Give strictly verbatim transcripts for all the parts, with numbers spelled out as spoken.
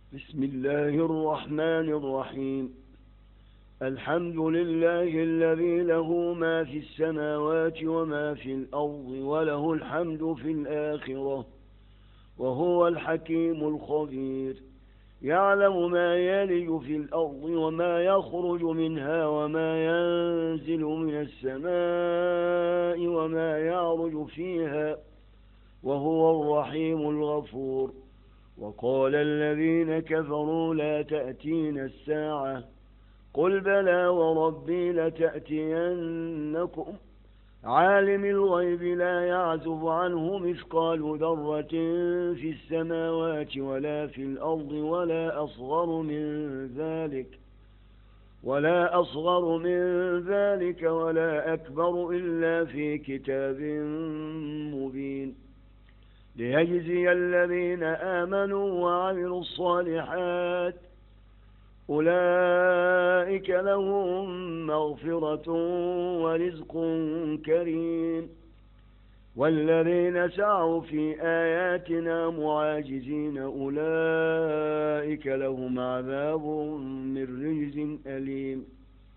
بسم الله الرحمن الرحيم. الحمد لله الذي له ما في السماوات وما في الأرض وله الحمد في الآخرة وهو الحكيم الخبير. يعلم ما يلج في الأرض وما يخرج منها وما ينزل من السماء وما يعرج فيها وهو الرحيم الغفور. وقال الذين كفروا لا تأتينا الساعة قل بلى وربي لتأتينكم عالم الغيب لا يعزب عنه مثقال ذرة في السماوات ولا في الأرض ولا أصغر من ذلك ولا أصغر من ذلك ولا أكبر إلا في كتاب مبين ليجزي الذين آمنوا وعملوا الصالحات أولئك لهم مغفرة ورزق كريم. والذين سعوا في آياتنا معاجزين أولئك لهم عذاب من رجز أليم.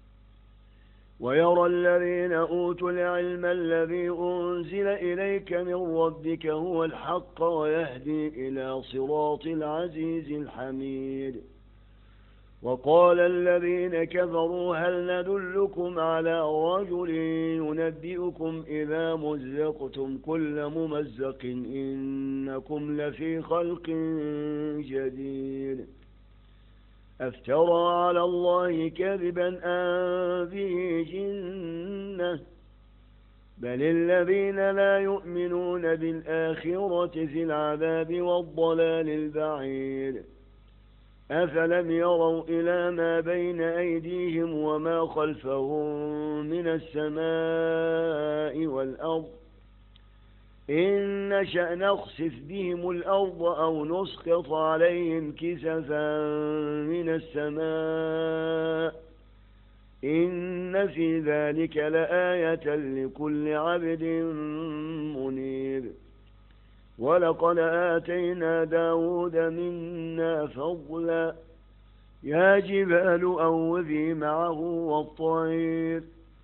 ويرى الذين أوتوا العلم الذي أنزل إليك من ربك هو الحق ويهدي إلى صراط العزيز الحميد. وقال الذين كفروا هل ندلكم على رجل ينبئكم إذا مزقتم كل ممزق إنكم لفي خلق جديد أفترى على الله كذبا أم به جنة بل الذين لا يؤمنون بالآخرة في العذاب والضلال البعيد. أفلم يروا إلى ما بين أيديهم وما خلفهم من السماء والأرض إن نشأ نخسف بهم الأرض أو نسقط عليهم كسفا من السماء إن في ذلك لآية لكل عبد منيب. ولقد آتينا داود منا فضلا يا جبال أوبي معه والطير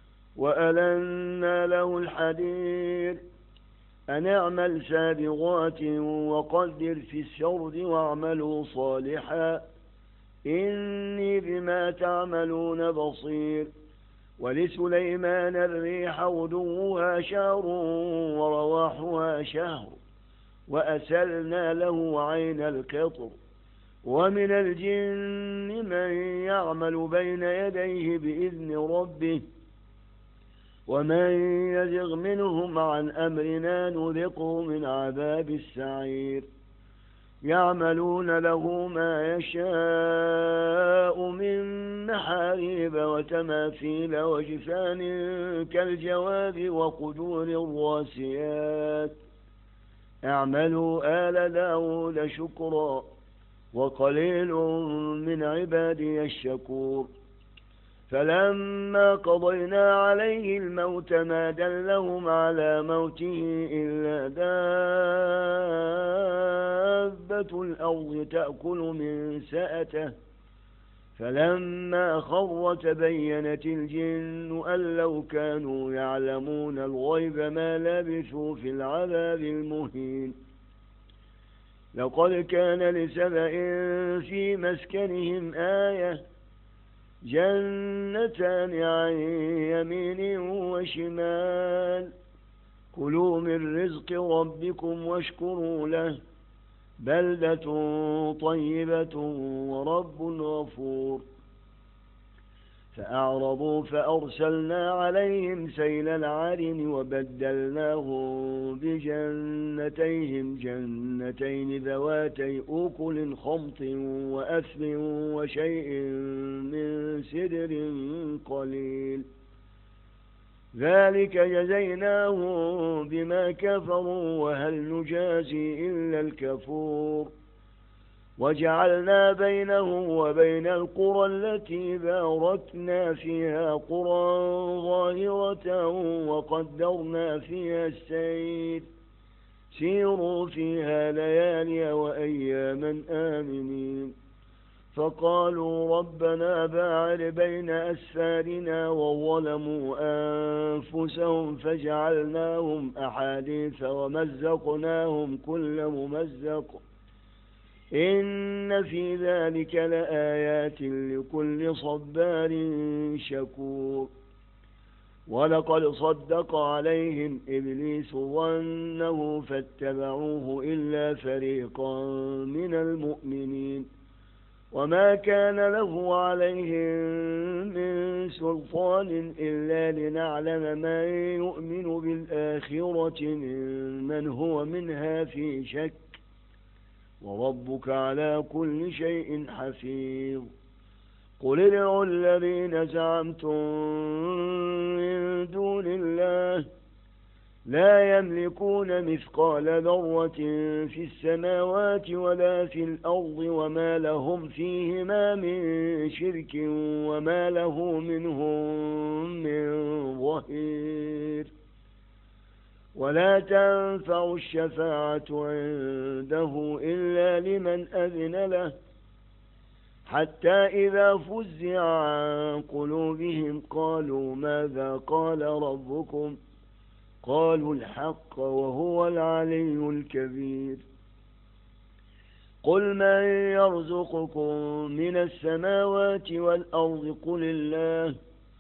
وألنا له الحديد أن اعمل سابغات وقدر في السرد واعملوا صالحا إني بما تعملون بصير. ولسليمان الريح غدوها شهر ورواحها شهر وأسلنا له عين القطر. ومن الجن من يعمل بين يديه بإذن ربه ومن يزغ منهم عن أمرنا نذقه من عذاب السعير. يعملون له ما يشاء من محاريب وتماثيل وجفان كالجواب وقدور الراسيات اعملوا آل داود شكرا وقليل من عبادي الشكور. فلما قضينا عليه الموت ما دلهم على موته إلا دابة الأرض تأكل من سأته فلما خر تبينت الجن أن لو كانوا يعلمون الغيب ما لبثوا في العذاب المهين. لقد كان لسبأ في مسكنهم آية جنتان عن يمين وشمال كلوا من رزق ربكم واشكروا له بلدة طيبة ورب غفور. فأعرضوا فأرسلنا عليهم سيل العرم وبدلناهم بجنتيهم جنتين ذواتي أكل خمط وأثل وشيء من سدر قليل ذلك جزيناهم بما كفروا وهل نجازي إلا الكفور. وجعلنا بينهم وبين القرى التي باركنا فيها قرى ظاهرة وقدرنا فيها السير سيروا فيها ليالي وأياما آمنين فقالوا ربنا باعد بين أسفارنا وظلموا أنفسهم فجعلناهم أحاديث ومزقناهم كل ممزق إن في ذلك لآيات لكل صبار شكور. ولقد صدق عليهم إبليس ظنه فاتبعوه إلا فريقا من المؤمنين وما كان له عليهم من سلطان إلا لنعلم من يؤمن بالآخرة ممن هو منها في شك وربك على كل شيء حفيظ. قل ادعوا الذين زعمتم من دون الله لا يملكون مثقال ذرة في السماوات ولا في الأرض وما لهم فيهما من شرك وما له منهم من ظهير. ولا تنفع الشفاعة عنده إلا لمن أذن له حتى إذا فزع عن قلوبهم قالوا ماذا قال ربكم قالوا الحق وهو العلي الكبير. قل من يرزقكم من السماوات والأرض قل الله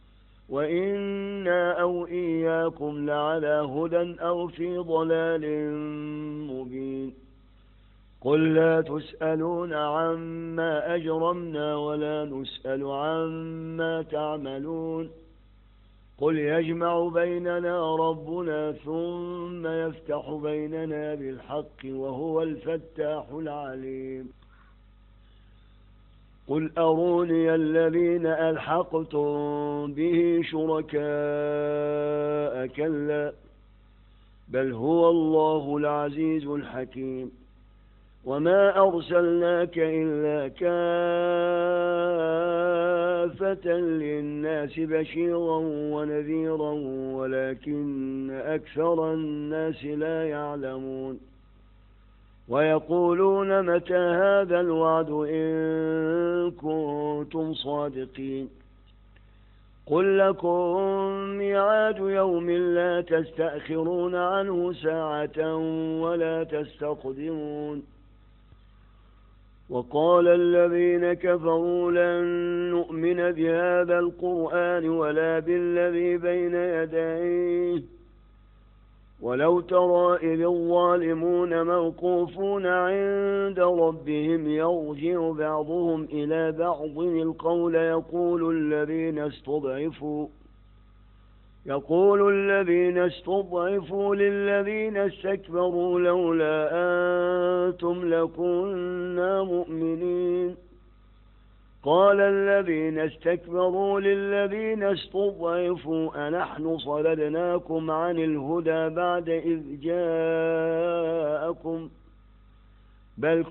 وإنا أو إياكم لعلى هدى أو في ضلال مبين. قل لا تسألون عما أجرمنا ولا نسأل عما تعملون قل يجمع بيننا ربنا ثم يفتح بيننا بالحق وهو الفتاح العليم. قل أروني الذين ألحقتم به شركاء كلا بل هو الله العزيز الحكيم. وما أرسلناك إلا كافة للناس بشيرا ونذيرا ولكن أكثر الناس لا يعلمون. ويقولون متى هذا الوعد إن كنتم صادقين قل لكم ميعاد يوم لا تستأخرون عنه ساعة ولا تستقدمون. وقال الذين كفروا لن نؤمن بهذا القرآن ولا بالذي بين يديه ولو ترى إذ الظالمون موقوفون عند ربهم يرجع بعضهم إلى بعض القول يقول الذين استضعفوا يقول الذين استضعفوا للذين استكبروا لولا أنتم لكنا مؤمنين قال الذين استكبروا للذين استضعفوا أنحن صددناكم عن الهدى بعد إذ جاءكم بل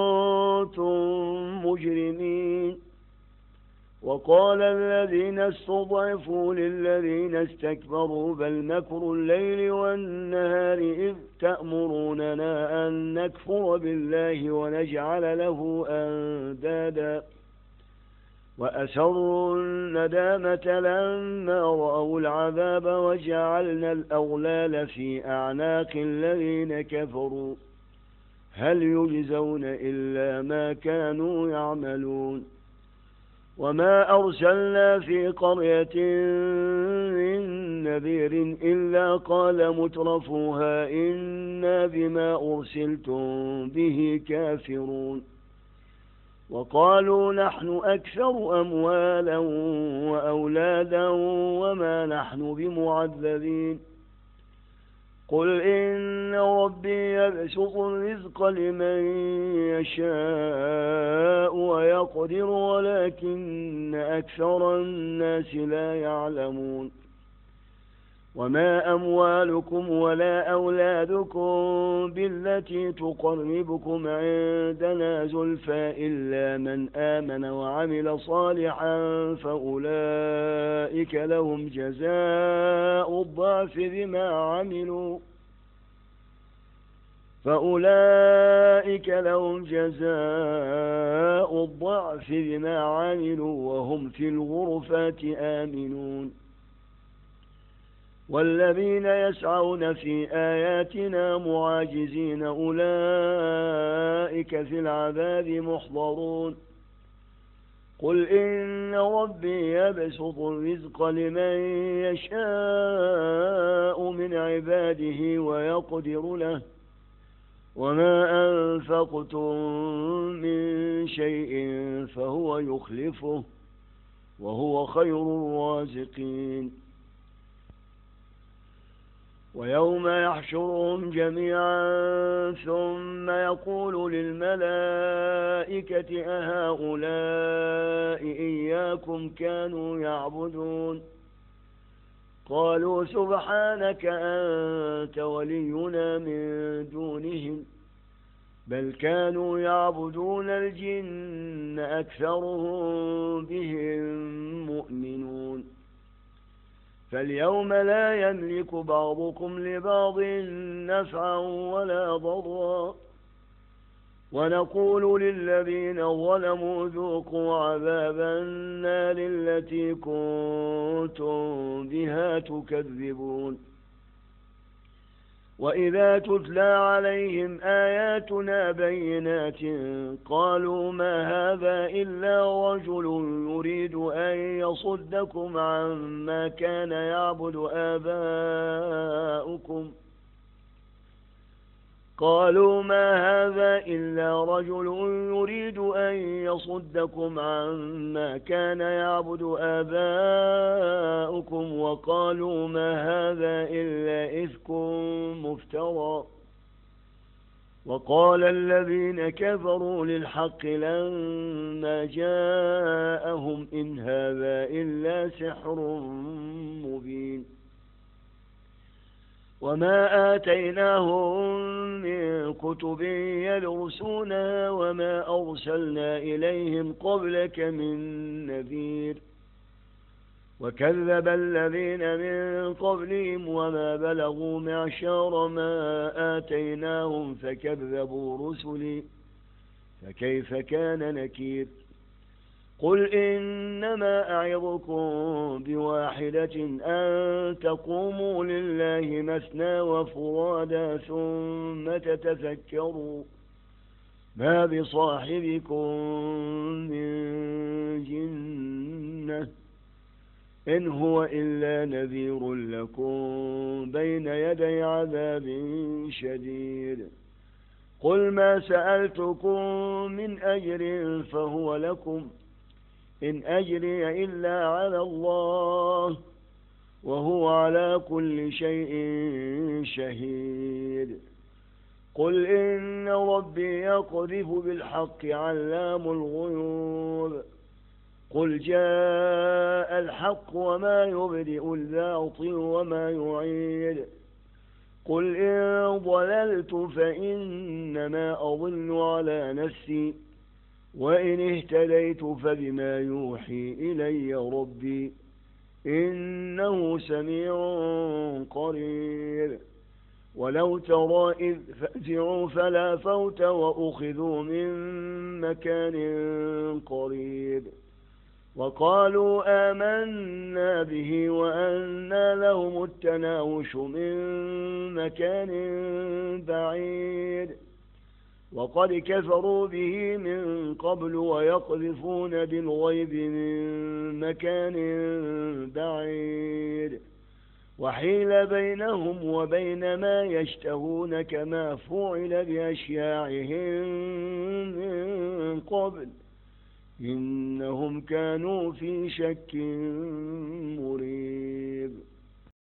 كنتم مجرمين. وقال الذين استضعفوا للذين استكبروا بل مكر الليل والنهار إذ تأمروننا أن نكفر بالله ونجعل له أندادا وأسروا الندامة لما رأوا العذاب وجعلنا الأغلال في أعناق الذين كفروا هل يجزون إلا ما كانوا يعملون. وما أرسلنا في قرية من نذير إلا قال مترفوها إنا بما أرسلتم به كافرون وقالوا نحن أكثر أموالا وأولادا وما نحن بمعذبين قل إن ربي يبسط الرزق لمن يشاء ويقدر ولكن أكثر الناس لا يعلمون. وما أموالكم ولا أولادكم بالتي تقربكم عندنا زلفى إلا من آمن وعمل صالحا فأولئك لهم جزاء الضعف بما عملوا فأولئك لهم جزاء الضعف بما عملوا وهم في الغرفات آمنون. والذين يسعون في آياتنا معاجزين أولئك في العذاب محضرون. قل إن ربي يبسط الرزق لمن يشاء من عباده ويقدر له وما أنفقتم من شيء فهو يخلفه وهو خير الرازقين. ويوم يحشرهم جميعا ثم يقول للملائكة أهؤلاء إياكم كانوا يعبدون قالوا سبحانك أنت ولينا من دونهم بل كانوا يعبدون الجن أكثرهم بهم مؤمنون. فاليوم لا يملك بعضكم لبعض نفعا ولا ضرا ونقول للذين ظلموا ذوقوا عذاب النار التي كنتم بها تكذبون. وإذا تتلى عليهم آياتنا بينات قالوا ما هذا إلا رجل يريد أن يصدكم عما كان يعبد آباؤكم قالوا ما هذا إلا رجل يريد أن يصدكم عما كان يعبد آباؤكم وقالوا ما هذا إلا إفك مفترى. وقال الذين كفروا للحق لما جاءهم إن هذا إلا سحر مبين. وما آتيناهم من كتب يدرسونها وما أرسلنا إليهم قبلك من نذير وكذب الذين من قبلهم وما بلغوا معشار ما آتيناهم فكذبوا رسلي فكيف كان نكير. قل إنما أعظكم بواحدة أن تقوموا لله مثنى وفرادا ثم تتفكروا ما بصاحبكم من جنة إن هو إلا نذير لكم بين يدي عذاب شديد. قل ما سألتكم من أجر فهو لكم إن أجري إلا على الله وهو على كل شيء شهيد. قل إن ربي يقذف بالحق علام الغيوب قل جاء الحق وما يبدئ الباطل وما يعيد. قل إن ضللت فإنما أضل على نفسي وإن اهتديت فبما يوحي إلي ربي إنه سميع قريب. ولو ترى إذ فزعوا فلا فوت وأخذوا من مكان قريب وقالوا آمنا به وأنى لهم التناوش من مكان بعيد وقد كفروا به من قبل ويقذفون بالغيب من مكان بعيد وحيل بينهم وبين ما يشتهون كما فعل بأشياعهم من قبل إنهم كانوا في شك مريب.